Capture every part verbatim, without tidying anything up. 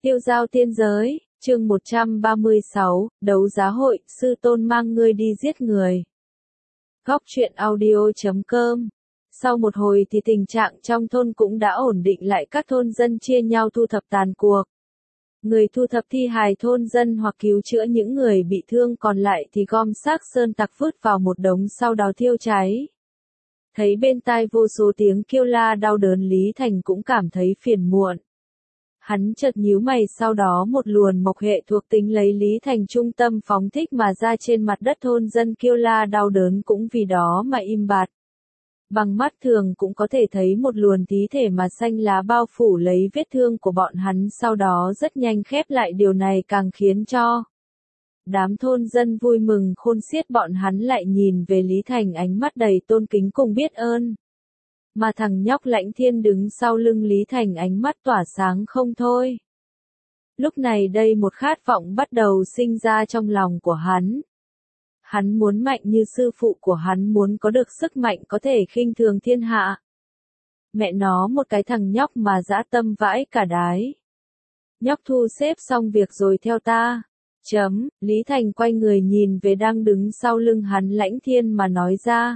Tiêu giao tiên giới, chương một trăm ba mươi sáu, đấu giá hội, sư tôn mang ngươi đi giết người. Góc truyện audio chấm com. Sau một hồi thì tình trạng trong thôn cũng đã ổn định lại, các thôn dân chia nhau thu thập tàn cuộc. Người thu thập thi hài thôn dân hoặc cứu chữa những người bị thương, còn lại thì gom xác sơn tặc vứt vào một đống sau đó thiêu cháy. Thấy bên tai vô số tiếng kêu la đau đớn, Lý Thành cũng cảm thấy phiền muộn. Hắn chợt nhíu mày, sau đó một luồn mộc hệ thuộc tính lấy Lý Thành trung tâm phóng thích mà ra, trên mặt đất thôn dân kêu la đau đớn cũng vì đó mà im bặt. Bằng mắt thường cũng có thể thấy một luồn tí thể mà xanh lá bao phủ lấy vết thương của bọn hắn, sau đó rất nhanh khép lại. Điều này càng khiến cho đám thôn dân vui mừng khôn xiết, bọn hắn lại nhìn về Lý Thành ánh mắt đầy tôn kính cùng biết ơn. Mà thằng nhóc Lãnh Thiên đứng sau lưng Lý Thành ánh mắt tỏa sáng không thôi. Lúc này đây một khát vọng bắt đầu sinh ra trong lòng của hắn. Hắn muốn mạnh như sư phụ của hắn, muốn có được sức mạnh có thể khinh thường thiên hạ. Mẹ nó, một cái thằng nhóc mà dã tâm vãi cả đái. Nhóc, thu xếp xong việc rồi theo ta. Chấm, Lý Thành quay người nhìn về đang đứng sau lưng hắn Lãnh Thiên mà nói ra.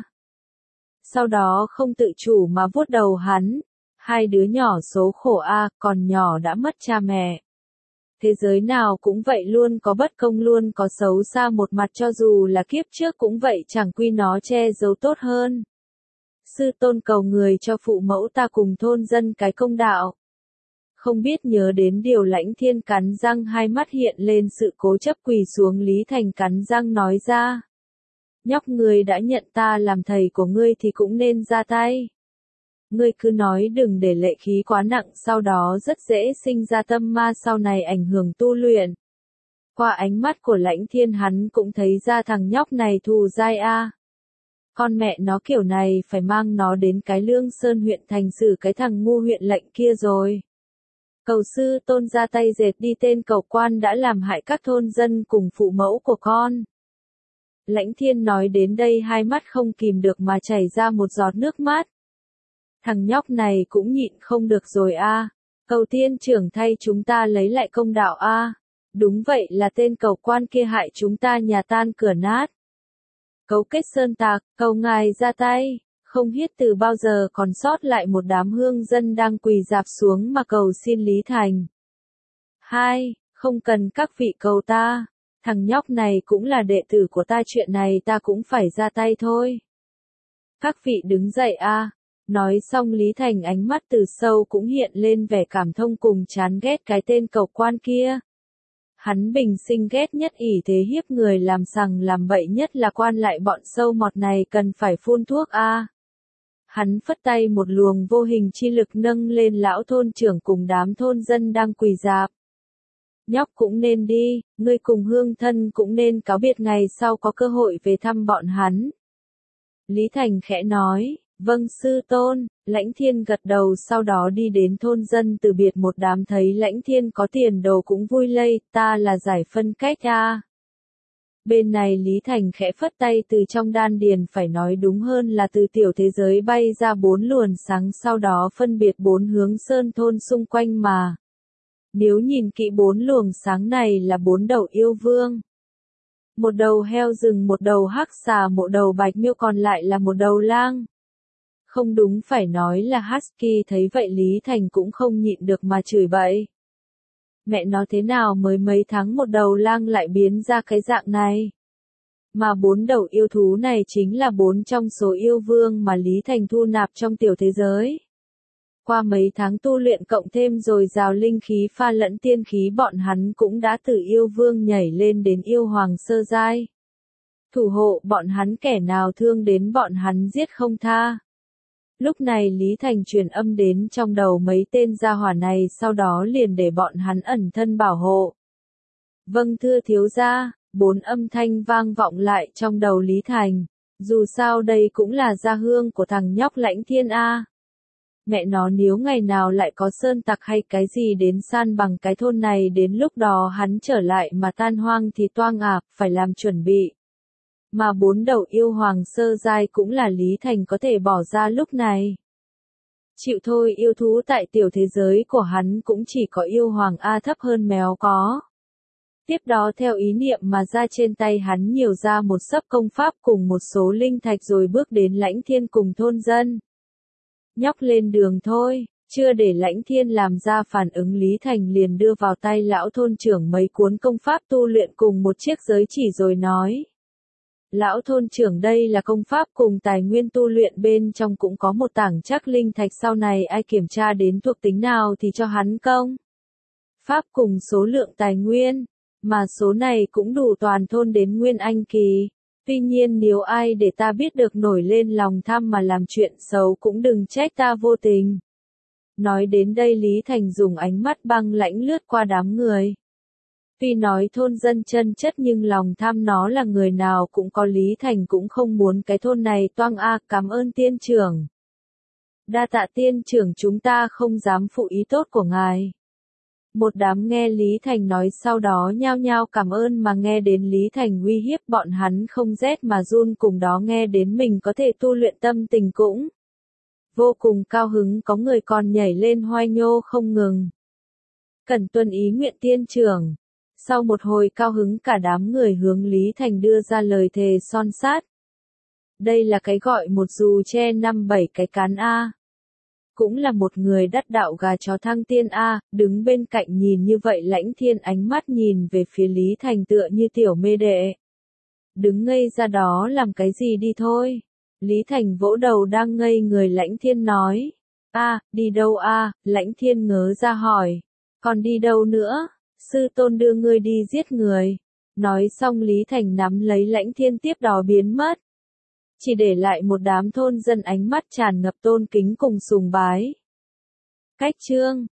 Sau đó không tự chủ mà vuốt đầu hắn. Hai đứa nhỏ số khổ a, còn nhỏ đã mất cha mẹ. Thế giới nào cũng vậy, luôn có bất công, luôn có xấu xa một mặt, cho dù là kiếp trước cũng vậy, chẳng quy nó che giấu tốt hơn. Sư tôn cầu người cho phụ mẫu ta cùng thôn dân cái công đạo. Không biết nhớ đến điều, Lãnh Thiên cắn răng, hai mắt hiện lên sự cố chấp, quỳ xuống. Lý Thành cắn răng nói ra. Nhóc, ngươi đã nhận ta làm thầy của ngươi thì cũng nên ra tay. Ngươi cứ nói đừng để lệ khí quá nặng, sau đó rất dễ sinh ra tâm ma, sau này ảnh hưởng tu luyện. Qua ánh mắt của Lãnh Thiên hắn cũng thấy ra thằng nhóc này thù dai a. Con mẹ nó, kiểu này phải mang nó đến cái Lương Sơn huyện thành xử cái thằng ngu huyện lệnh kia rồi. Cầu sư tôn ra tay dệt đi tên cầu quan đã làm hại các thôn dân cùng phụ mẫu của con. Lãnh Thiên nói đến đây hai mắt không kìm được mà chảy ra một giọt nước mắt. Thằng nhóc này cũng nhịn không được rồi a. Cầu tiên trưởng thay chúng ta lấy lại công đạo a. Đúng vậy, là tên cầu quan kia hại chúng ta nhà tan cửa nát. Cấu kết sơn tặc, cầu ngài ra tay. Không biết từ bao giờ còn sót lại một đám hương dân đang quỳ rạp xuống mà cầu xin Lý Thành. Hai, không cần các vị cầu ta. Thằng nhóc này cũng là đệ tử của ta, chuyện này ta cũng phải ra tay thôi. Các vị đứng dậy a. Nói xong Lý Thành ánh mắt từ sâu cũng hiện lên vẻ cảm thông cùng chán ghét cái tên cầu quan kia. Hắn bình sinh ghét nhất ỷ thế hiếp người, làm sằng làm bậy, nhất là quan lại bọn sâu mọt này cần phải phun thuốc a. Hắn phất tay, một luồng vô hình chi lực nâng lên lão thôn trưởng cùng đám thôn dân đang quỳ rạp. Nhóc cũng nên đi, ngươi cùng hương thân cũng nên cáo biệt, ngày sau có cơ hội về thăm bọn hắn. Lý Thành khẽ nói, vâng sư tôn. Lãnh Thiên gật đầu, sau đó đi đến thôn dân từ biệt một đám, thấy Lãnh Thiên có tiền đồ cũng vui lây, ta là giải phân cách a. Bên này Lý Thành khẽ phất tay, từ trong đan điền, phải nói đúng hơn là từ tiểu thế giới bay ra bốn luồng sáng, sau đó phân biệt bốn hướng sơn thôn xung quanh mà. Nếu nhìn kỹ bốn luồng sáng này là bốn đầu yêu vương. Một đầu heo rừng, một đầu hắc xà, một đầu bạch miêu, còn lại là một đầu lang. Không đúng, phải nói là husky. Thấy vậy Lý Thành cũng không nhịn được mà chửi bậy. Mẹ nó, thế nào mới mấy tháng một đầu lang lại biến ra cái dạng này? Mà bốn đầu yêu thú này chính là bốn trong số yêu vương mà Lý Thành thu nạp trong tiểu thế giới. Qua mấy tháng tu luyện cộng thêm dồi dào linh khí pha lẫn tiên khí, bọn hắn cũng đã từ yêu vương nhảy lên đến yêu hoàng sơ giai. Thủ hộ bọn hắn, kẻ nào thương đến bọn hắn giết không tha. Lúc này Lý Thành truyền âm đến trong đầu mấy tên gia hỏa này, sau đó liền để bọn hắn ẩn thân bảo hộ. Vâng thưa thiếu gia. Bốn âm thanh vang vọng lại trong đầu Lý Thành. Dù sao đây cũng là gia hương của thằng nhóc Lãnh Thiên a. Mẹ nó, nếu ngày nào lại có sơn tặc hay cái gì đến san bằng cái thôn này, đến lúc đó hắn trở lại mà tan hoang thì toang à, phải làm chuẩn bị. Mà bốn đầu yêu hoàng sơ giai cũng là Lý Thành có thể bỏ ra lúc này. Chịu thôi, yêu thú tại tiểu thế giới của hắn cũng chỉ có yêu hoàng A thấp hơn mèo có. Tiếp đó theo ý niệm mà ra trên tay hắn nhiều ra một sấp công pháp cùng một số linh thạch rồi bước đến Lãnh Thiên cùng thôn dân. Nhóc lên đường thôi, chưa để Lãnh Thiên làm ra phản ứng Lý Thành liền đưa vào tay lão thôn trưởng mấy cuốn công pháp tu luyện cùng một chiếc giới chỉ rồi nói. Lão thôn trưởng, đây là công pháp cùng tài nguyên tu luyện, bên trong cũng có một tảng trắc linh thạch, sau này ai kiểm tra đến thuộc tính nào thì cho hắn công pháp cùng số lượng tài nguyên, mà số này cũng đủ toàn thôn đến Nguyên Anh kỳ. Tuy nhiên nếu ai để ta biết được nổi lên lòng tham mà làm chuyện xấu cũng đừng trách ta vô tình. Nói đến đây Lý Thành dùng ánh mắt băng lãnh lướt qua đám người. Tuy nói thôn dân chân chất nhưng lòng tham nó là người nào cũng có, Lý Thành cũng không muốn cái thôn này toang a. Cảm ơn tiên trưởng. Đa tạ tiên trưởng, chúng ta không dám phụ ý tốt của ngài. Một đám nghe Lý Thành nói sau đó nhao nhao cảm ơn, mà nghe đến Lý Thành uy hiếp bọn hắn không rét mà run, cùng đó nghe đến mình có thể tu luyện tâm tình cũng vô cùng cao hứng, có người còn nhảy lên hoai nhô không ngừng. Cần tuân ý nguyện tiên trưởng. Sau một hồi cao hứng cả đám người hướng Lý Thành đưa ra lời thề son sát. Đây là cái gọi một dù che năm bảy cái cán A. Cũng là một người đắc đạo gà chó thăng tiên A, đứng bên cạnh nhìn như vậy Lãnh Thiên ánh mắt nhìn về phía Lý Thành tựa như tiểu mê đệ. Đứng ngây ra đó làm cái gì, đi thôi. Lý Thành vỗ đầu đang ngây người Lãnh Thiên nói. A, đi đâu a? Lãnh Thiên ngớ ra hỏi. Còn đi đâu nữa? Sư tôn đưa ngươi đi giết người. Nói xong Lý Thành nắm lấy Lãnh Thiên tiếp đó biến mất. Chỉ để lại một đám thôn dân ánh mắt tràn ngập tôn kính cùng sùng bái. Cách chương